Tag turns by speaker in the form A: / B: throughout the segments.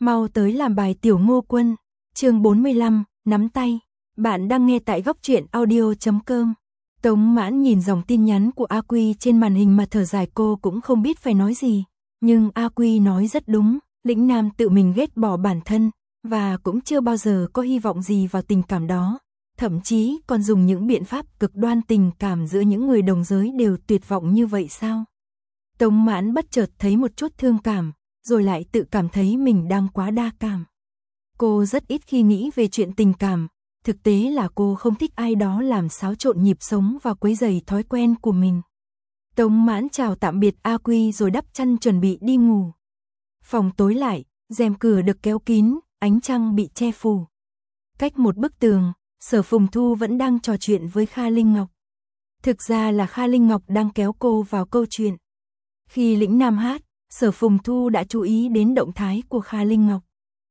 A: Mau tới làm bài Tiểu Ngô Quân, chương 45, nắm tay. Bạn đang nghe tại góc truyện audio.com. Tống Mãn nhìn dòng tin nhắn của A Quy trên màn hình mà thở dài, cô cũng không biết phải nói gì. Nhưng A Quy nói rất đúng, Lĩnh Nam tự mình ghét bỏ bản thân, và cũng chưa bao giờ có hy vọng gì vào tình cảm đó. Thậm chí còn dùng những biện pháp cực đoan, tình cảm giữa những người đồng giới đều tuyệt vọng như vậy sao? Tống Mãn bất chợt thấy một chút thương cảm, rồi lại tự cảm thấy mình đang quá đa cảm. Cô rất ít khi nghĩ về chuyện tình cảm, thực tế là cô không thích ai đó làm xáo trộn nhịp sống và quấy rầy thói quen của mình. Tống Mãn chào tạm biệt A Quy rồi đắp chăn chuẩn bị đi ngủ. Phòng tối lại, rèm cửa được kéo kín, ánh trăng bị che phủ. Cách một bức tường, Sở Phùng Thu vẫn đang trò chuyện với Kha Linh Ngọc. Thực ra là Kha Linh Ngọc đang kéo cô vào câu chuyện. Khi Lĩnh Nam hát, Sở Phùng Thu đã chú ý đến động thái của Kha Linh Ngọc.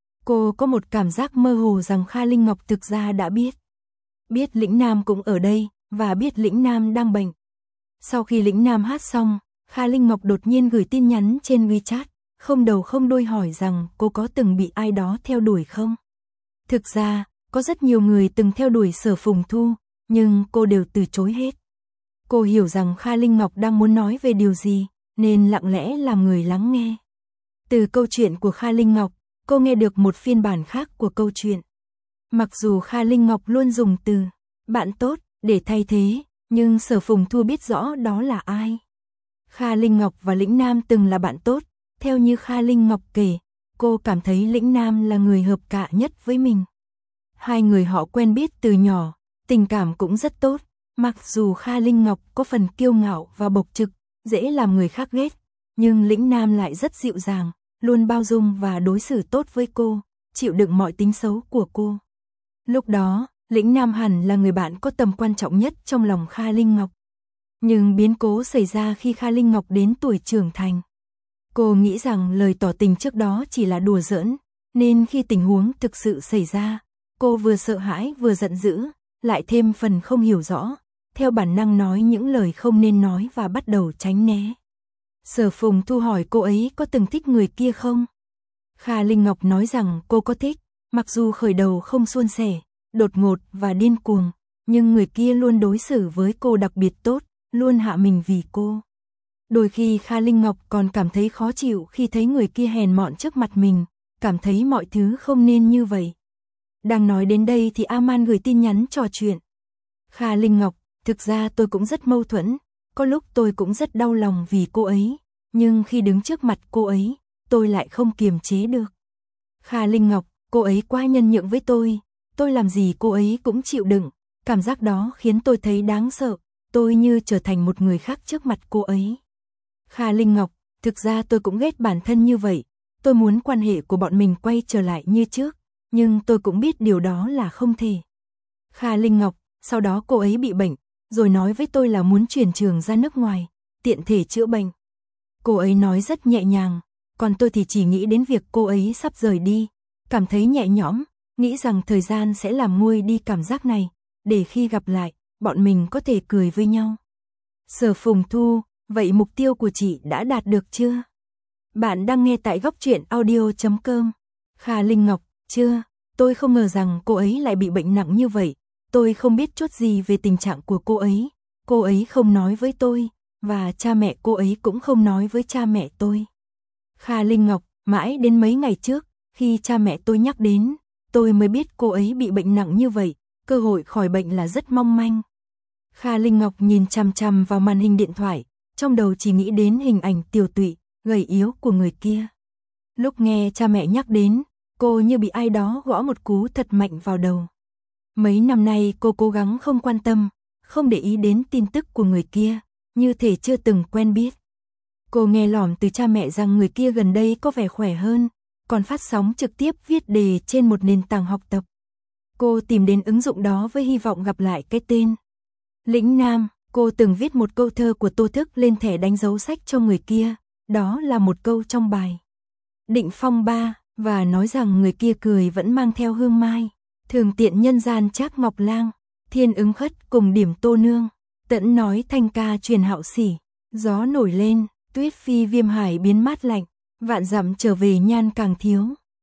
A: Cô có một cảm giác mơ hồ rằng Kha Linh Ngọc thực ra đã biết Lĩnh Nam cũng ở đây, và biết Lĩnh Nam đang bệnh. Sau khi Lĩnh Nam hát xong, Kha Linh Ngọc đột nhiên gửi tin nhắn trên WeChat, không đầu không đuôi hỏi rằng cô có từng bị ai đó theo đuổi không. Thực ra, có rất nhiều người từng theo đuổi Sở Phùng Thu, nhưng cô đều từ chối hết. Cô hiểu rằng Kha Linh Ngọc đang muốn nói về điều gì, nên lặng lẽ làm người lắng nghe. Từ câu chuyện của Kha Linh Ngọc, cô nghe được một phiên bản khác của câu chuyện. Mặc dù Kha Linh Ngọc luôn dùng từ bạn tốt để thay thế, nhưng Sở Phùng Thu biết rõ đó là ai. Kha Linh Ngọc và Lĩnh Nam từng là bạn tốt, theo như Kha Linh Ngọc kể, cô cảm thấy Lĩnh Nam là người hợp cạ nhất với mình. Hai người họ quen biết từ nhỏ, tình cảm cũng rất tốt, mặc dù Kha Linh Ngọc có phần kiêu ngạo và bộc trực, dễ làm người khác ghét, nhưng Lĩnh Nam lại rất dịu dàng, luôn bao dung và đối xử tốt với cô, chịu đựng mọi tính xấu của cô. Lúc đó, Lĩnh Nam hẳn là người bạn có tầm quan trọng nhất trong lòng Kha Linh Ngọc. Nhưng biến cố xảy ra khi Kha Linh Ngọc đến tuổi trưởng thành. Cô nghĩ rằng lời tỏ tình trước đó chỉ là đùa giỡn, nên khi tình huống thực sự xảy ra, cô vừa sợ hãi vừa giận dữ, lại thêm phần không hiểu rõ, theo bản năng nói những lời không nên nói và bắt đầu tránh né. Sở Phùng Thu hỏi cô ấy có từng thích người kia không? Kha Linh Ngọc nói rằng cô có thích, mặc dù khởi đầu không suôn sẻ, đột ngột và điên cuồng, nhưng người kia luôn đối xử với cô đặc biệt tốt, luôn hạ mình vì cô. Đôi khi Kha Linh Ngọc còn cảm thấy khó chịu khi thấy người kia hèn mọn trước mặt mình, cảm thấy mọi thứ không nên như vậy. Đang nói đến đây thì Aman gửi tin nhắn trò chuyện. Kha Linh Ngọc, thực ra tôi cũng rất mâu thuẫn, có lúc tôi cũng rất đau lòng vì cô ấy, nhưng khi đứng trước mặt cô ấy, tôi lại không kiềm chế được. Kha Linh Ngọc, cô ấy quá nhân nhượng với tôi làm gì cô ấy cũng chịu đựng, cảm giác đó khiến tôi thấy đáng sợ, tôi như trở thành một người khác trước mặt cô ấy. Kha Linh Ngọc, thực ra tôi cũng ghét bản thân như vậy, tôi muốn quan hệ của bọn mình quay trở lại như trước, nhưng tôi cũng biết điều đó là không thể. Kha Linh Ngọc, sau đó cô ấy bị bệnh, rồi nói với tôi là muốn chuyển trường ra nước ngoài, tiện thể chữa bệnh. Cô ấy nói rất nhẹ nhàng, còn tôi thì chỉ nghĩ đến việc cô ấy sắp rời đi, cảm thấy nhẹ nhõm, nghĩ rằng thời gian sẽ làm nguôi đi cảm giác này, để khi gặp lại, bọn mình có thể cười với nhau. Sở Phùng Thu, vậy mục tiêu của chị đã đạt được chưa? Bạn đang nghe tại góc truyện audio.com. Kha Linh Ngọc, chưa, tôi không ngờ rằng cô ấy lại bị bệnh nặng như vậy, tôi không biết chút gì về tình trạng của cô ấy không nói với tôi, và cha mẹ cô ấy cũng không nói với cha mẹ tôi. Kha Linh Ngọc, mãi đến mấy ngày trước, khi cha mẹ tôi nhắc đến, tôi mới biết cô ấy bị bệnh nặng như vậy, cơ hội khỏi bệnh là rất mong manh. Kha Linh Ngọc nhìn chằm chằm vào màn hình điện thoại, trong đầu chỉ nghĩ đến hình ảnh tiều tụy, gầy yếu của người kia. Lúc nghe cha mẹ nhắc đến, cô như bị ai đó gõ một cú thật mạnh vào đầu. Mấy năm nay cô cố gắng không quan tâm, không để ý đến tin tức của người kia, như thể chưa từng quen biết. Cô nghe lỏm từ cha mẹ rằng người kia gần đây có vẻ khỏe hơn, còn phát sóng trực tiếp viết đề trên một nền tảng học tập. Cô tìm đến ứng dụng đó với hy vọng gặp lại cái tên Lĩnh Nam. Cô từng viết một câu thơ của Tô Thức lên thẻ đánh dấu sách cho người kia, đó là một câu trong bài Định Phong Ba, và nói rằng người kia cười vẫn mang theo hương mai, thường tiện nhân gian Trác Ngọc Lang, thiên ứng khất cùng điểm Tô Nương, tẫn nói thanh ca truyền hạo sỉ, gió nổi lên, tuyết phi viêm hải biến mát lạnh, vạn dặm trở về nhan càng thiếu.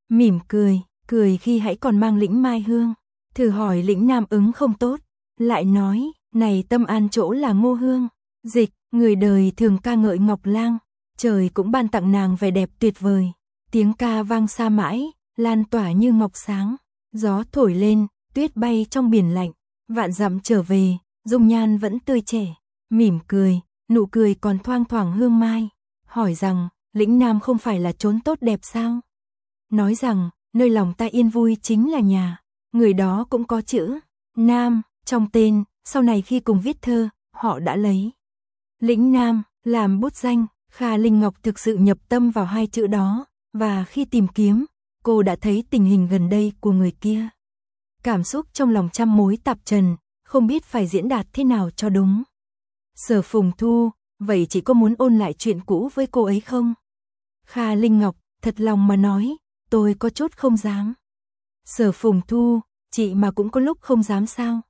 A: mỉm cười khi hãy còn mang lĩnh mai hương. Thử hỏi lĩnh nam ứng không tốt, lại nói, này tâm an chỗ là Ngô Hương. Dịch, người đời thường ca ngợi Ngọc Lang, trời cũng ban tặng nàng vẻ đẹp tuyệt vời. Tiếng ca vang xa mãi, lan tỏa như ngọc sáng. Gió thổi lên, tuyết bay trong biển lạnh. Vạn dặm trở về, dung nhan vẫn tươi trẻ. Mỉm cười, nụ cười còn thoang thoảng hương mai. Hỏi rằng, lĩnh nam không phải là chốn tốt đẹp sao? Nói rằng, nơi lòng ta yên vui chính là nhà. Người đó cũng có chữ Nam trong tên, sau này khi cùng viết thơ, họ đã lấy lĩnh Nam làm bút danh. Kha Linh Ngọc thực sự nhập tâm vào hai chữ đó, và khi tìm kiếm, cô đã thấy tình hình gần đây của người kia. Cảm xúc trong lòng trăm mối tạp trần, không biết phải diễn đạt thế nào cho đúng. Sở Phùng Thu, vậy chị có muốn ôn lại chuyện cũ với cô ấy không? Kha Linh Ngọc, thật lòng mà nói, tôi có chút không dám. Sở Phùng Thu, chị mà cũng có lúc không dám sao?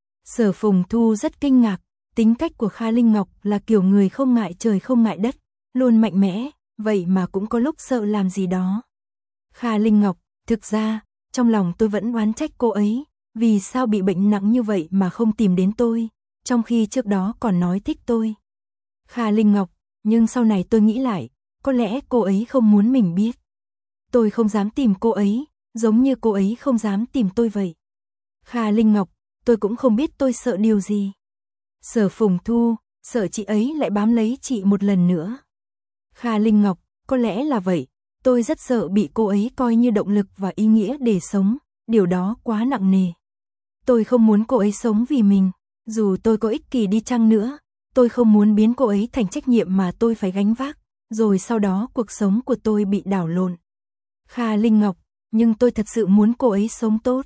A: Sở Phùng Thu rất kinh ngạc, tính cách của Kha Linh Ngọc là kiểu người không ngại trời không ngại đất, luôn mạnh mẽ, vậy mà cũng có lúc sợ làm gì đó. Kha Linh Ngọc, thực ra, trong lòng tôi vẫn oán trách cô ấy, vì sao bị bệnh nặng như vậy mà không tìm đến tôi, trong khi trước đó còn nói thích tôi. Kha Linh Ngọc, nhưng sau này tôi nghĩ lại, có lẽ cô ấy không muốn mình biết. Tôi không dám tìm cô ấy, giống như cô ấy không dám tìm tôi vậy. Kha Linh Ngọc, tôi cũng không biết tôi sợ điều gì. Sở Phùng Thu, sợ chị ấy lại bám lấy chị một lần nữa. Kha Linh Ngọc, có lẽ là vậy, tôi rất sợ bị cô ấy coi như động lực và ý nghĩa để sống, điều đó quá nặng nề. Tôi không muốn cô ấy sống vì mình, dù tôi có ích kỷ đi chăng nữa, tôi không muốn biến cô ấy thành trách nhiệm mà tôi phải gánh vác, rồi sau đó cuộc sống của tôi bị đảo lộn. Kha Linh Ngọc, nhưng tôi thật sự muốn cô ấy sống tốt.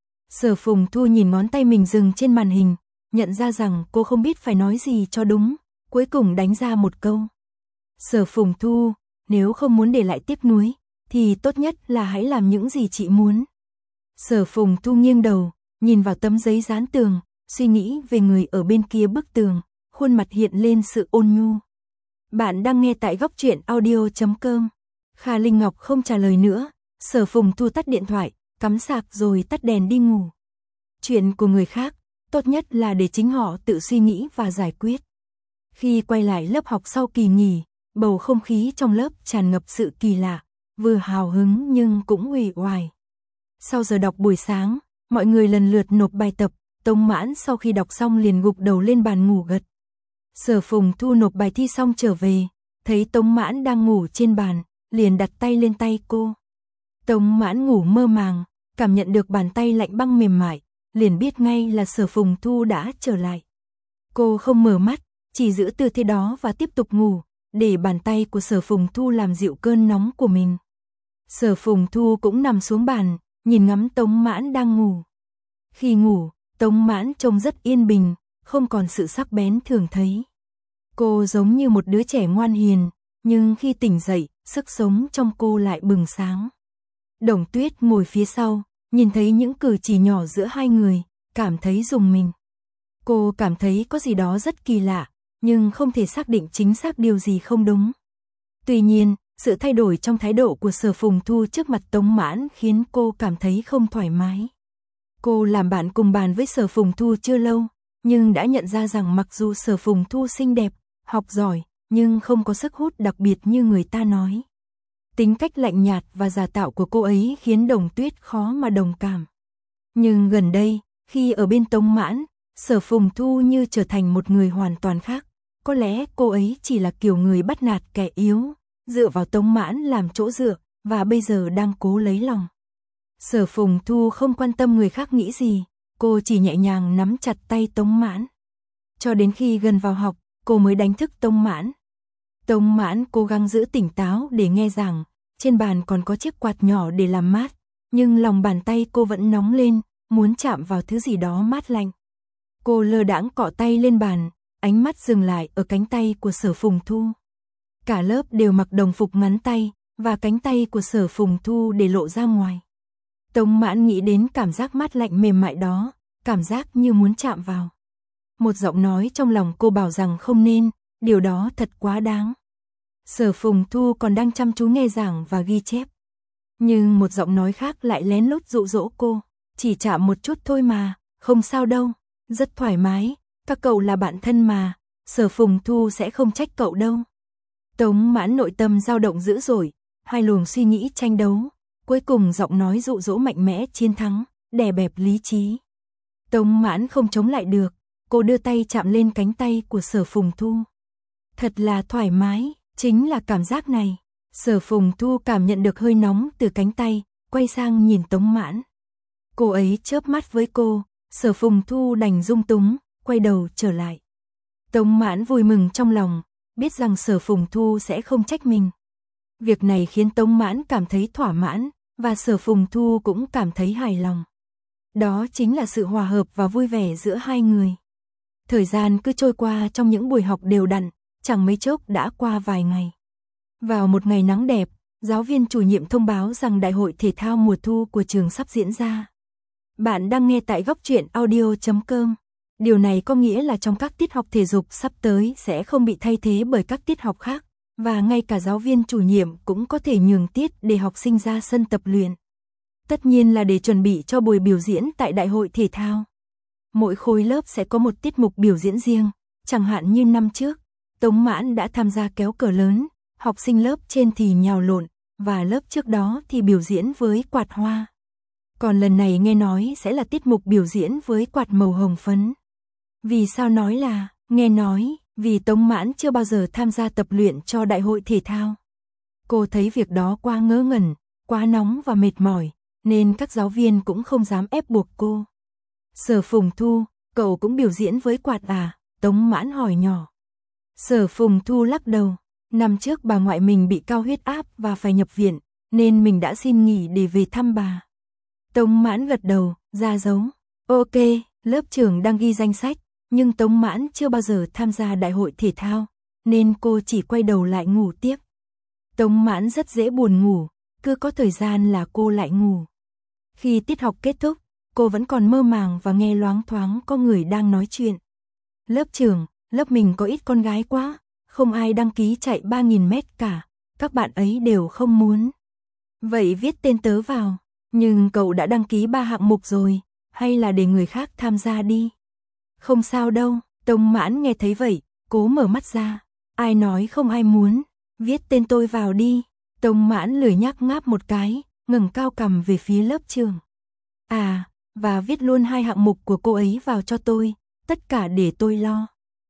A: Sở Phùng Thu nhìn ngón tay mình dừng trên màn hình, nhận ra rằng cô không biết phải nói gì cho đúng, cuối cùng đánh ra một câu. Sở Phùng Thu, nếu không muốn để lại tiếc nuối, thì tốt nhất là hãy làm những gì chị muốn. Sở Phùng Thu nghiêng đầu, nhìn vào tấm giấy dán tường, suy nghĩ về người ở bên kia bức tường, khuôn mặt hiện lên sự ôn nhu. Bạn đang nghe tại Góc Truyện Audio.com. Kha Linh Ngọc không trả lời nữa, Sở Phùng Thu tắt điện thoại, cắm sạc rồi tắt đèn đi ngủ. Chuyện của người khác, tốt nhất là để chính họ tự suy nghĩ và giải quyết. Khi quay lại lớp học sau kỳ nghỉ, bầu không khí trong lớp tràn ngập sự kỳ lạ, vừa hào hứng nhưng cũng uể oải. Sau giờ đọc buổi sáng, mọi người lần lượt nộp bài tập, Tống Mãn sau khi đọc xong liền gục đầu lên bàn ngủ gật. Sở Phùng Thu nộp bài thi xong trở về, thấy Tống Mãn đang ngủ trên bàn, liền đặt tay lên tay cô. Tống Mãn ngủ mơ màng, cảm nhận được bàn tay lạnh băng mềm mại, liền biết ngay là Sở Phùng Thu đã trở lại. Cô không mở mắt, chỉ giữ tư thế đó và tiếp tục ngủ, để bàn tay của Sở Phùng Thu làm dịu cơn nóng của mình. Sở Phùng Thu cũng nằm xuống bàn, nhìn ngắm Tống Mãn đang ngủ. Khi ngủ, Tống Mãn trông rất yên bình, không còn sự sắc bén thường thấy. Cô giống như một đứa trẻ ngoan hiền, nhưng khi tỉnh dậy, sức sống trong cô lại bừng sáng. Đồng Tuyết ngồi phía sau, nhìn thấy những cử chỉ nhỏ giữa hai người, cảm thấy rùng mình. Cô cảm thấy có gì đó rất kỳ lạ, nhưng không thể xác định chính xác điều gì không đúng. Tuy nhiên, sự thay đổi trong thái độ của Sở Phùng Thu trước mặt Tống Mãn khiến cô cảm thấy không thoải mái. Cô làm bạn cùng bàn với Sở Phùng Thu chưa lâu, nhưng đã nhận ra rằng mặc dù Sở Phùng Thu xinh đẹp, học giỏi, nhưng không có sức hút đặc biệt như người ta nói. Tính cách lạnh nhạt và giả tạo của cô ấy khiến Đồng Tuyết khó mà đồng cảm. Nhưng gần đây, khi ở bên Tống Mãn, Sở Phùng Thu như trở thành một người hoàn toàn khác. Có lẽ cô ấy chỉ là kiểu người bắt nạt kẻ yếu, dựa vào Tống Mãn làm chỗ dựa, và bây giờ đang cố lấy lòng. Sở Phùng Thu không quan tâm người khác nghĩ gì, cô chỉ nhẹ nhàng nắm chặt tay Tống Mãn. Cho đến khi gần vào học, cô mới đánh thức Tống Mãn. Tống Mãn cố gắng giữ tỉnh táo để nghe giảng, trên bàn còn có chiếc quạt nhỏ để làm mát, nhưng lòng bàn tay cô vẫn nóng lên, muốn chạm vào thứ gì đó mát lạnh. Cô lơ đãng cọ tay lên bàn, ánh mắt dừng lại ở cánh tay của Sở Phùng Thu. Cả lớp đều mặc đồng phục ngắn tay, và cánh tay của Sở Phùng Thu để lộ ra ngoài. Tống Mãn nghĩ đến cảm giác mát lạnh mềm mại đó, cảm giác như muốn chạm vào. Một giọng nói trong lòng cô bảo rằng không nên, điều đó thật quá đáng. Sở Phùng Thu còn đang chăm chú nghe giảng và ghi chép. Nhưng một giọng nói khác lại lén lút dụ dỗ cô, chỉ chạm một chút thôi mà, không sao đâu, rất thoải mái, các cậu là bạn thân mà, Sở Phùng Thu sẽ không trách cậu đâu. Tống Mãn nội tâm dao động dữ dội, hai luồng suy nghĩ tranh đấu, cuối cùng giọng nói dụ dỗ mạnh mẽ chiến thắng, đè bẹp lý trí. Tống Mãn không chống lại được, cô đưa tay chạm lên cánh tay của Sở Phùng Thu. Thật là thoải mái, chính là cảm giác này. Sở Phùng Thu cảm nhận được hơi nóng từ cánh tay, quay sang nhìn Tống Mãn. Cô ấy chớp mắt với cô, Sở Phùng Thu đành dung túng, quay đầu trở lại. Tống Mãn vui mừng trong lòng, biết rằng Sở Phùng Thu sẽ không trách mình. Việc này khiến Tống Mãn cảm thấy thỏa mãn, và Sở Phùng Thu cũng cảm thấy hài lòng. Đó chính là sự hòa hợp và vui vẻ giữa hai người. Thời gian cứ trôi qua trong những buổi học đều đặn, chẳng mấy chốc đã qua vài ngày. Vào một ngày nắng đẹp, giáo viên chủ nhiệm thông báo rằng đại hội thể thao mùa thu của trường sắp diễn ra. Bạn đang nghe tại góc truyện audio.com. Điều này có nghĩa là trong các tiết học thể dục sắp tới sẽ không bị thay thế bởi các tiết học khác, và ngay cả giáo viên chủ nhiệm cũng có thể nhường tiết để học sinh ra sân tập luyện. Tất nhiên là để chuẩn bị cho buổi biểu diễn tại đại hội thể thao. Mỗi khối lớp sẽ có một tiết mục biểu diễn riêng, chẳng hạn như năm trước, Tống Mãn đã tham gia kéo cờ lớn, học sinh lớp trên thì nhào lộn, và lớp trước đó thì biểu diễn với quạt hoa. Còn lần này nghe nói sẽ là tiết mục biểu diễn với quạt màu hồng phấn. Vì sao nói là, nghe nói, vì Tống Mãn chưa bao giờ tham gia tập luyện cho đại hội thể thao. Cô thấy việc đó quá ngớ ngẩn, quá nóng và mệt mỏi, nên các giáo viên cũng không dám ép buộc cô. Sở Phùng Thu, cậu cũng biểu diễn với quạt à? Tống Mãn hỏi nhỏ. Sở Phùng Thu lắc đầu, năm trước bà ngoại mình bị cao huyết áp và phải nhập viện, nên mình đã xin nghỉ để về thăm bà. Tống Mãn gật đầu, ra dấu. Ok, lớp trưởng đang ghi danh sách, nhưng Tống Mãn chưa bao giờ tham gia đại hội thể thao, nên cô chỉ quay đầu lại ngủ tiếp. Tống Mãn rất dễ buồn ngủ, cứ có thời gian là cô lại ngủ. Khi tiết học kết thúc, cô vẫn còn mơ màng và nghe loáng thoáng có người đang nói chuyện. Lớp trưởng, lớp mình có ít con gái quá, không ai đăng ký chạy 3.000 mét cả, các bạn ấy đều không muốn. Vậy viết tên tớ vào, nhưng cậu đã đăng ký 3 hạng mục rồi, hay là để người khác tham gia đi? Không sao đâu, Tống Mãn nghe thấy vậy, cố mở mắt ra, ai nói không ai muốn, viết tên tôi vào đi. Tống Mãn lười nhác ngáp một cái, ngẩng cao cằm về phía lớp trưởng. À, và viết luôn 2 hạng mục của cô ấy vào cho tôi, tất cả để tôi lo.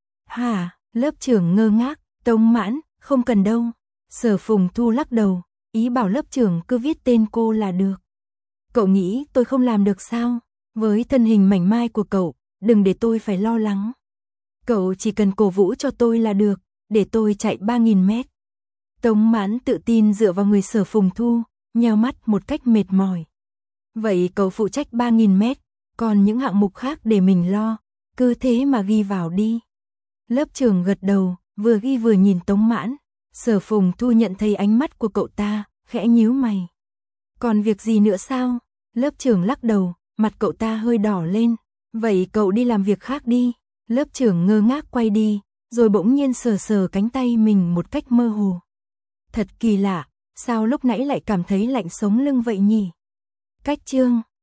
A: Hả? Lớp trưởng ngơ ngác, Tống Mãn, không cần đâu. Sở Phùng Thu lắc đầu, ý bảo lớp trưởng cứ viết tên cô là được. Cậu nghĩ tôi không làm được sao? Với thân hình mảnh mai của cậu, đừng để tôi phải lo lắng. Cậu chỉ cần cổ vũ cho tôi là được, để tôi chạy 3.000 mét. Tống Mãn tự tin dựa vào người Sở Phùng Thu, nheo mắt một cách mệt mỏi. Vậy cậu phụ trách 3.000 mét, còn những hạng mục khác để mình lo, cứ thế mà ghi vào đi. Lớp trưởng gật đầu, vừa ghi vừa nhìn Tống Mãn. Sở Phùng Thu nhận thấy ánh mắt của cậu ta, khẽ nhíu mày. Còn việc gì nữa sao? Lớp trưởng lắc đầu, mặt cậu ta hơi đỏ lên. Vậy cậu đi làm việc khác đi. Lớp trưởng ngơ ngác quay đi, rồi bỗng nhiên sờ sờ cánh tay mình một cách mơ hồ. Thật kỳ lạ, sao lúc nãy lại cảm thấy lạnh sống lưng vậy nhỉ? Cách chương